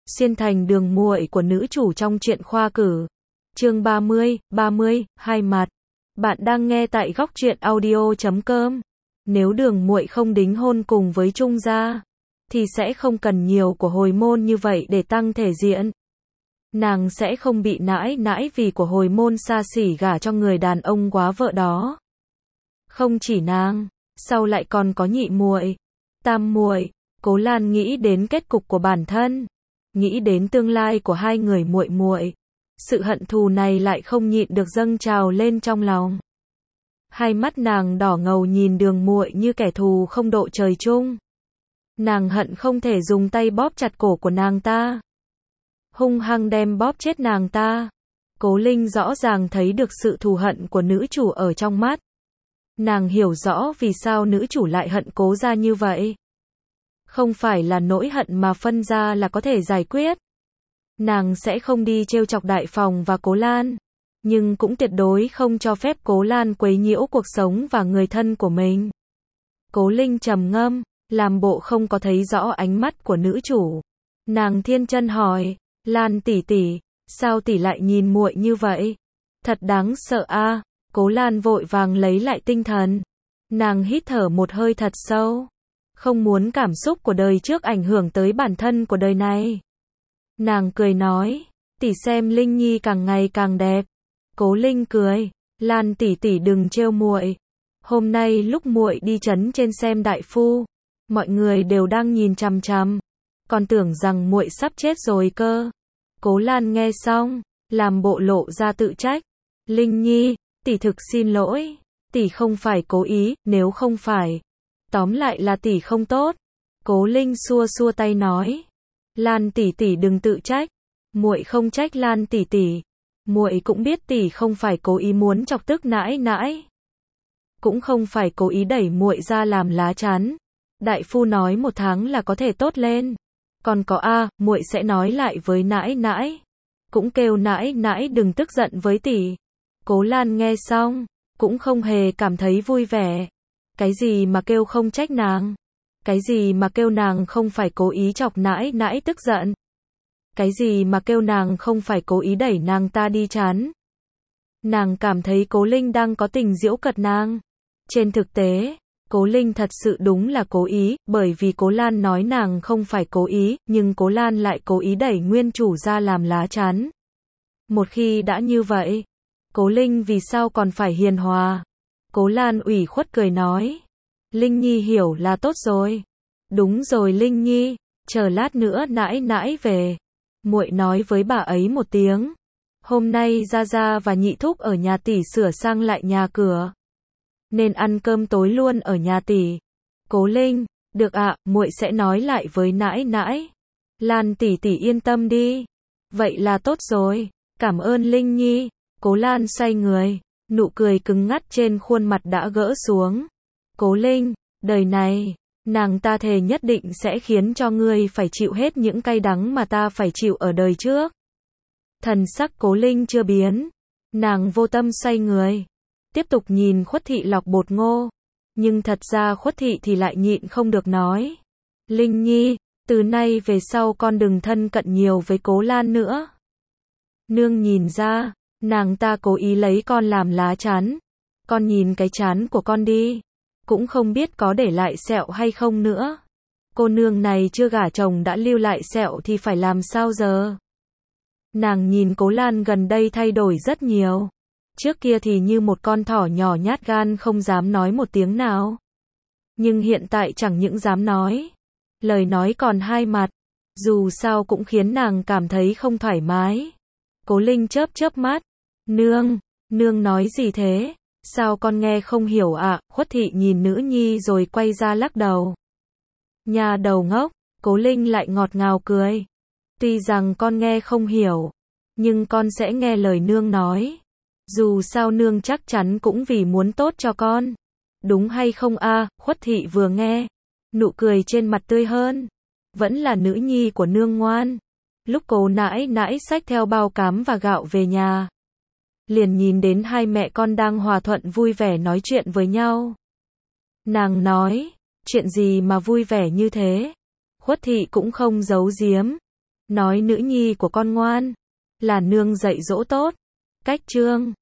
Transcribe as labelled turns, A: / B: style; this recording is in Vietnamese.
A: xuyên thành đường muội của nữ chủ trong truyện khoa cử. Chương 30, hai mặt. Bạn đang nghe tại góc truyện audio.com. Nếu đường muội không đính hôn cùng với Trung gia, thì sẽ không cần nhiều của hồi môn như vậy để tăng thể diện. Nàng sẽ không bị nãi nãi vì của hồi môn xa xỉ gả cho người đàn ông quá vợ đó. Không chỉ nàng, sau lại còn có nhị muội, tam muội. Cố Lan nghĩ đến kết cục của bản thân, nghĩ đến tương lai của hai người muội muội, sự hận thù này lại không nhịn được dâng trào lên trong lòng. Hai mắt nàng đỏ ngầu nhìn đường muội như kẻ thù không độ trời chung. Nàng hận không thể dùng tay bóp chặt cổ của nàng ta, hung hăng đem bóp chết nàng ta. Cố Linh rõ ràng thấy được sự thù hận của nữ chủ ở trong mắt. Nàng hiểu rõ vì sao nữ chủ lại hận Cố gia như vậy. Không phải là nỗi hận mà phân ra là có thể giải quyết. Nàng sẽ không đi trêu chọc Đại Phòng và Cố Lan, nhưng cũng tuyệt đối không cho phép Cố Lan quấy nhiễu cuộc sống và người thân của mình. Cố Linh trầm ngâm, làm bộ không có thấy rõ ánh mắt của nữ chủ. Nàng thiên chân hỏi, Lan tỷ tỷ, sao tỷ lại nhìn muội như vậy? Thật đáng sợ a. Cố Lan vội vàng lấy lại tinh thần. Nàng hít thở một hơi thật sâu, không muốn cảm xúc của đời trước ảnh hưởng tới bản thân của đời này. Nàng cười nói, tỷ xem Linh Nhi càng ngày càng đẹp. Cố Linh cười, Lan tỷ tỷ đừng trêu muội. Hôm nay lúc muội đi trấn trên xem đại phu, mọi người đều đang nhìn chằm chằm, còn tưởng rằng muội sắp chết rồi cơ. Cố Lan nghe xong, làm bộ lộ ra tự trách. Linh Nhi, tỷ thực xin lỗi, tỷ không phải cố ý, nếu không phải, tóm lại là tỷ không tốt. Cố Linh xua xua tay nói, Lan tỷ tỷ đừng tự trách, muội không trách Lan tỷ tỷ. Muội cũng biết tỷ không phải cố ý muốn chọc tức nãi nãi, cũng không phải cố ý đẩy muội ra làm lá chắn. Đại phu nói 1 tháng là có thể tốt lên. Còn có muội sẽ nói lại với nãi nãi, cũng kêu nãi nãi đừng tức giận với tỷ. Cố Lan nghe xong, cũng không hề cảm thấy vui vẻ. Cái gì mà kêu không trách nàng? Cái gì mà kêu nàng không phải cố ý chọc nãi nãi tức giận? Cái gì mà kêu nàng không phải cố ý đẩy nàng ta đi chán? Nàng cảm thấy Cố Linh đang có tình giễu cợt nàng. Trên thực tế, Cố Linh thật sự đúng là cố ý, bởi vì Cố Lan nói nàng không phải cố ý, nhưng Cố Lan lại cố ý đẩy nguyên chủ ra làm lá chắn. Một khi đã như vậy, Cố Linh vì sao còn phải hiền hòa? Cố Lan ủy khuất cười nói, Linh Nhi hiểu là tốt rồi. Đúng rồi Linh Nhi, chờ lát nữa nãi nãi về, muội nói với bà ấy một tiếng. Hôm nay Gia Gia và Nhị Thúc ở nhà tỷ sửa sang lại nhà cửa, nên ăn cơm tối luôn ở nhà tỷ. Cố Linh, được ạ, muội sẽ nói lại với nãi nãi. Lan tỷ tỷ yên tâm đi. Vậy là tốt rồi, cảm ơn Linh Nhi. Cố Lan xoay người, nụ cười cứng ngắt trên khuôn mặt đã gỡ xuống. Cố Linh, đời này, nàng ta thề nhất định sẽ khiến cho ngươi phải chịu hết những cay đắng mà ta phải chịu ở đời trước. Thần sắc Cố Linh chưa biến, nàng vô tâm xoay người, tiếp tục nhìn Khuất Thị lọc bột ngô. Nhưng thật ra Khuất Thị thì lại nhịn không được nói, Linh Nhi, từ nay về sau con đừng thân cận nhiều với Cố Lan nữa. Nương nhìn ra, nàng ta cố ý lấy con làm lá chắn. Con nhìn cái trán của con đi, cũng không biết có để lại sẹo hay không nữa. Cô nương này chưa gả chồng đã lưu lại sẹo thì phải làm sao giờ? Nàng nhìn Cố Lan gần đây thay đổi rất nhiều. Trước kia thì như một con thỏ nhỏ nhát gan không dám nói một tiếng nào. Nhưng hiện tại chẳng những dám nói, lời nói còn hai mặt. Dù sao cũng khiến nàng cảm thấy không thoải mái. Cố Linh chớp chớp mắt. Nương nói gì thế? Sao con nghe không hiểu ạ? Khuất Thị nhìn nữ nhi rồi quay ra lắc đầu. Nhà đầu ngốc, Cố Linh lại ngọt ngào cười. Tuy rằng con nghe không hiểu, nhưng con sẽ nghe lời nương nói. Dù sao nương chắc chắn cũng vì muốn tốt cho con. Đúng hay không Khuất Thị vừa nghe, nụ cười trên mặt tươi hơn. Vẫn là nữ nhi của nương ngoan. Lúc Cố nãi nãi xách theo bao cám và gạo về nhà, liền nhìn đến hai mẹ con đang hòa thuận vui vẻ nói chuyện với nhau. Nàng nói, chuyện gì mà vui vẻ như thế? Khuất Thị cũng không giấu giếm. Nói nữ nhi của con ngoan, là nương dạy dỗ tốt. Cách chương